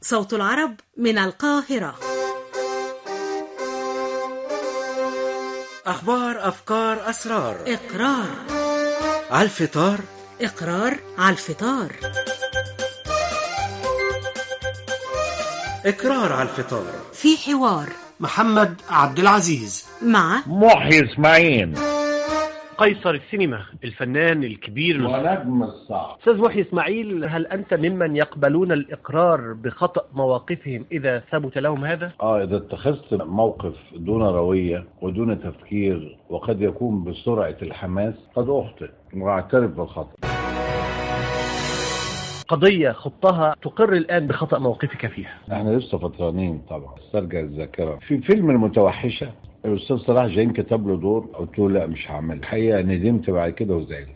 صوت العرب من القاهرة. أخبار، أفكار، أسرار. إقرار على الفطار. إقرار على الفطار. إقرار على الفطار. في حوار محمد عبد العزيز مع محي اسماعيل، قيصر السينما، الفنان الكبير ونجم الصعب. أستاذ محي إسماعيل، هل أنت ممن يقبلون الإقرار بخطأ مواقفهم إذا ثبت لهم هذا؟ إذا اتخذت موقف دون روية ودون تفكير وقد يكون بسرعة الحماس قد أخطئ وأعترف بالخطأ. قضية خطها تقر الآن بخطأ موقفك فيها. احنا لسه فطرانين طبعا، استرجع الذاكرة. في فيلم المتوحشة الأستاذ صلاح جاهين كتب له دور، قلت له لا مش هعمل، الحقيقة ندمت بعد كده وزعلت.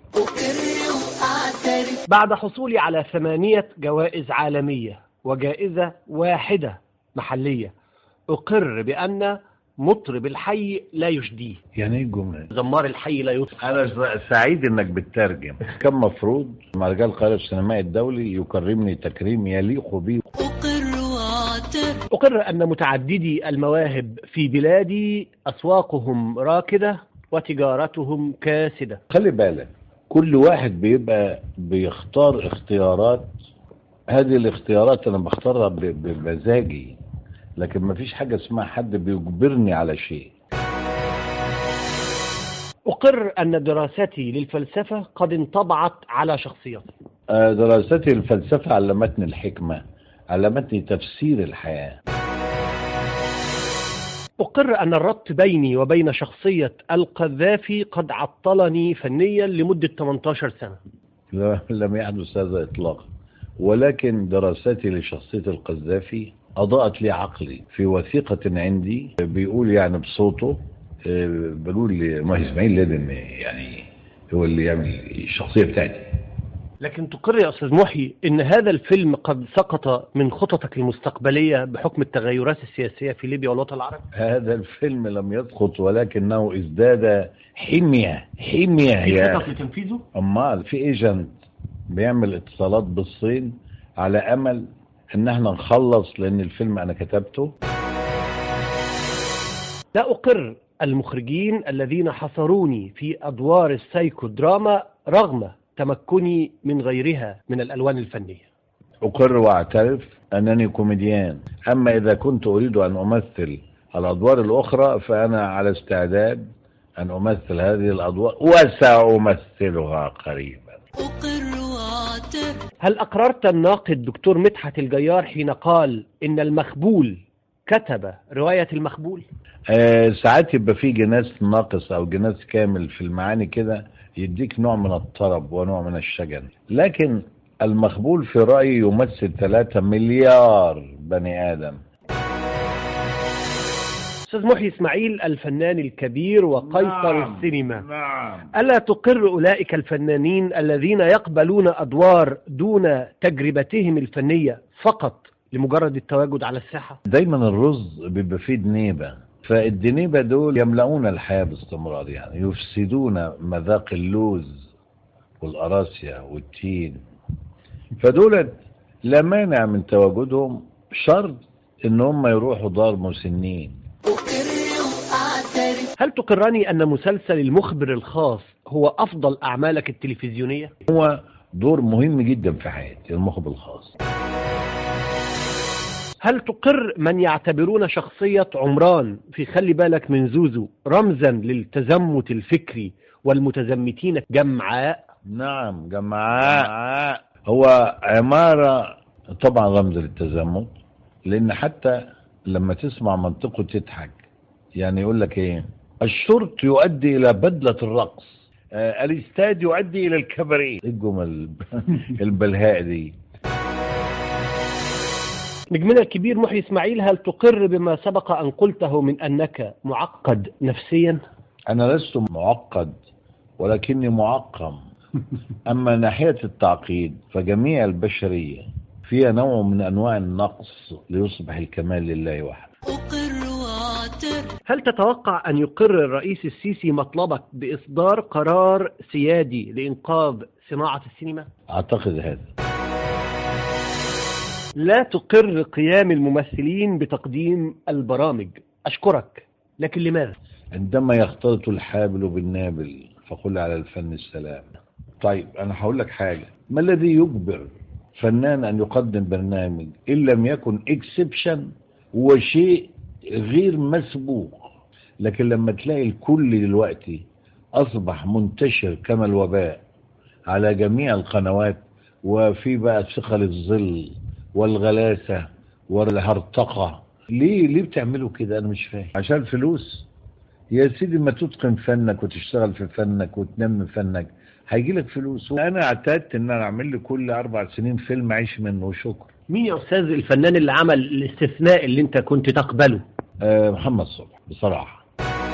بعد حصولي على 8 جوائز عالمية وجائزة واحدة محلية، أقر بأن مطرب الحي لا يشديه. يعني ايه الجملة؟ زمار الحي لا يطرب. أنا سعيد إنك بتترجم. كان مفروض مهرجان القاهرة السينمائي الدولي يكرمني تكريم يليق بي. أقر أن متعددي المواهب في بلادي أسواقهم راكدة وتجارتهم كاسدة. خلي بالك، كل واحد بيبقى بيختار اختيارات، هذه الاختيارات أنا بختارها بمزاجي، لكن مفيش حاجة اسمها حد بيجبرني على شيء. أقر أن دراستي للفلسفة قد انطبعت على شخصيتي. دراستي للفلسفة علمتني الحكمة، علمتني تفسير الحياة. أقر أن الربط بيني وبين شخصية القذافي قد عطلني فنيا لمدة 18 سنة. لم يحدث هذا إطلاقا، ولكن دراستي لشخصية القذافي أضاءت لي عقلي في وثيقة عندي بيقول يعني بصوته، بقول لي محي إسماعيل لازم يعني هو اللي يعمل الشخصية بتاعتي. لكن تقر يا أستاذ محي إن هذا الفيلم قد سقط من خططك المستقبلية بحكم التغيرات السياسية في ليبيا والوطن العربي؟ هذا الفيلم لم يسقط، ولكنه ازداد حمية. في خطط لتنفيذه؟ أمال في ايجنت بيعمل اتصالات بالصين على أمل إن احنا نخلص، لأن الفيلم أنا كتبته. لا أقر المخرجين الذين حصروني في أدوار السايكو دراما رغم تمكني من غيرها من الألوان الفنية. أقر وأعترف أنني كوميديان، أما إذا كنت أريد أن أمثل الأدوار الأخرى فأنا على استعداد أن أمثل هذه الأدوار وسأمثلها قريبا. أقر وأعترف. هل أقررت الناقد دكتور مدحت الجيار حين قال إن المخبول كتب رواية المخبول؟ ساعات يبقى في جناس ناقص أو جناس كامل في المعاني كده، يديك نوع من الطرب ونوع من الشجن، لكن المخبول في رأيي يمثل 3 مليار بني آدم. أستاذ محي إسماعيل، الفنان الكبير وقيصر السينما، ألا تقر أولئك الفنانين الذين يقبلون أدوار دون تجربتهم الفنية فقط لمجرد التواجد على الساحة؟ دايما الرز بيبقى فيه دنيبة، فالدنيبة دول يملؤون الحياة باستمرار، يعني يفسدون مذاق اللوز والقراصية والتين، فدول لا مانع من تواجدهم، شرط ان هم يروحوا دار مسنين. هل تقرني أن مسلسل المخبر الخاص هو أفضل أعمالك التلفزيونية؟ هو دور مهم جدا في حياتي، المخبر الخاص. هل تقر من يعتبرون شخصية عمران في خلي بالك من زوزو رمزا للتزمت الفكري والمتزمتين جمعاء؟ نعم جمعاء. هو عمارة طبعا رمز للتزمت، لأن حتى لما تسمع منطقه تضحك، يعني يقول لك ايه، الشرط يؤدي إلى بدلة الرقص، الاستاد يؤدي إلى الكباريه. الجمل البلهاء دي. نجمنا الكبير محي إسماعيل، هل تقر بما سبق أن قلته من أنك معقد نفسيا؟ أنا لست معقد ولكني معقم. أما ناحية التعقيد فجميع البشرية فيها نوع من أنواع النقص ليصبح الكمال لله وحده. هل تتوقع أن يقر الرئيس السيسي مطلبك بإصدار قرار سيادي لإنقاذ صناعة السينما؟ أعتقد هذا. لا تقر قيام الممثلين بتقديم البرامج. أشكرك، لكن لماذا؟ عندما يختلط الحابل بالنابل فقل على الفن السلام. طيب أنا هقول لك حاجة، ما الذي يجبر فنان أن يقدم برنامج إن لم يكن إكسبشن وشيء غير مسبوق؟ لكن لما تلاقي الكل دلوقتي أصبح منتشر كما الوباء على جميع القنوات، وفي بقى ثقل الظل والغلاسة والهرطقة، ليه بتعملوا كده؟ أنا مش فاهم. عشان فلوس؟ يا سيدي ما تتقن فنك وتشتغل في فنك وتنمي فنك هيجي لك فلوس. انا اعتدت ان انا اعمل لي كل 4 سنين فيلم اعيش منه وشكر. مين يا أستاذ الفنان اللي عمل الاستثناء اللي أنت كنت تقبله؟ محمد صبحي بصراحة.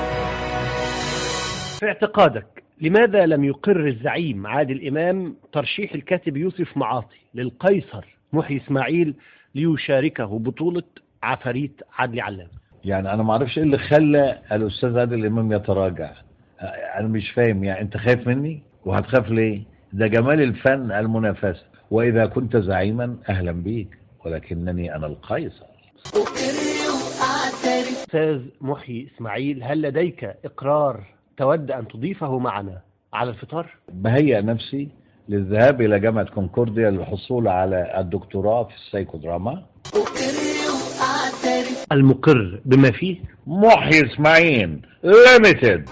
في اعتقادك لماذا لم يقر الزعيم عادل إمام ترشيح الكاتب يوسف معاطي للقيصر محي إسماعيل ليشاركه بطولة عفاريت عدلي علام؟ يعني انا ما اعرفش ايه اللي خلى الاستاذ عادل امام يتراجع. انا مش فاهم، يعني انت خايف مني؟ وهتخاف ليه؟ ده جمال الفن المنافسة، واذا كنت زعيما اهلا بيك، ولكنني انا القيصر. أستاذ محي إسماعيل، هل لديك إقرار تود أن تضيفه معنا على الفطار؟ بهيئ نفسي للذهاب إلى جامعة كونكورديا للحصول على الدكتوراه في السايكودراما. المقر بما فيه محي إسماعيل ليميتد.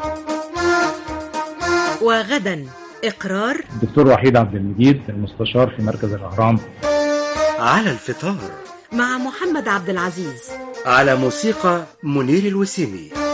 وغدا إقرار الدكتور وحيد عبد المجيد المستشار في مركز الأهرام. على الفطار مع محمد عبد العزيز، على موسيقى منير الوسيمي.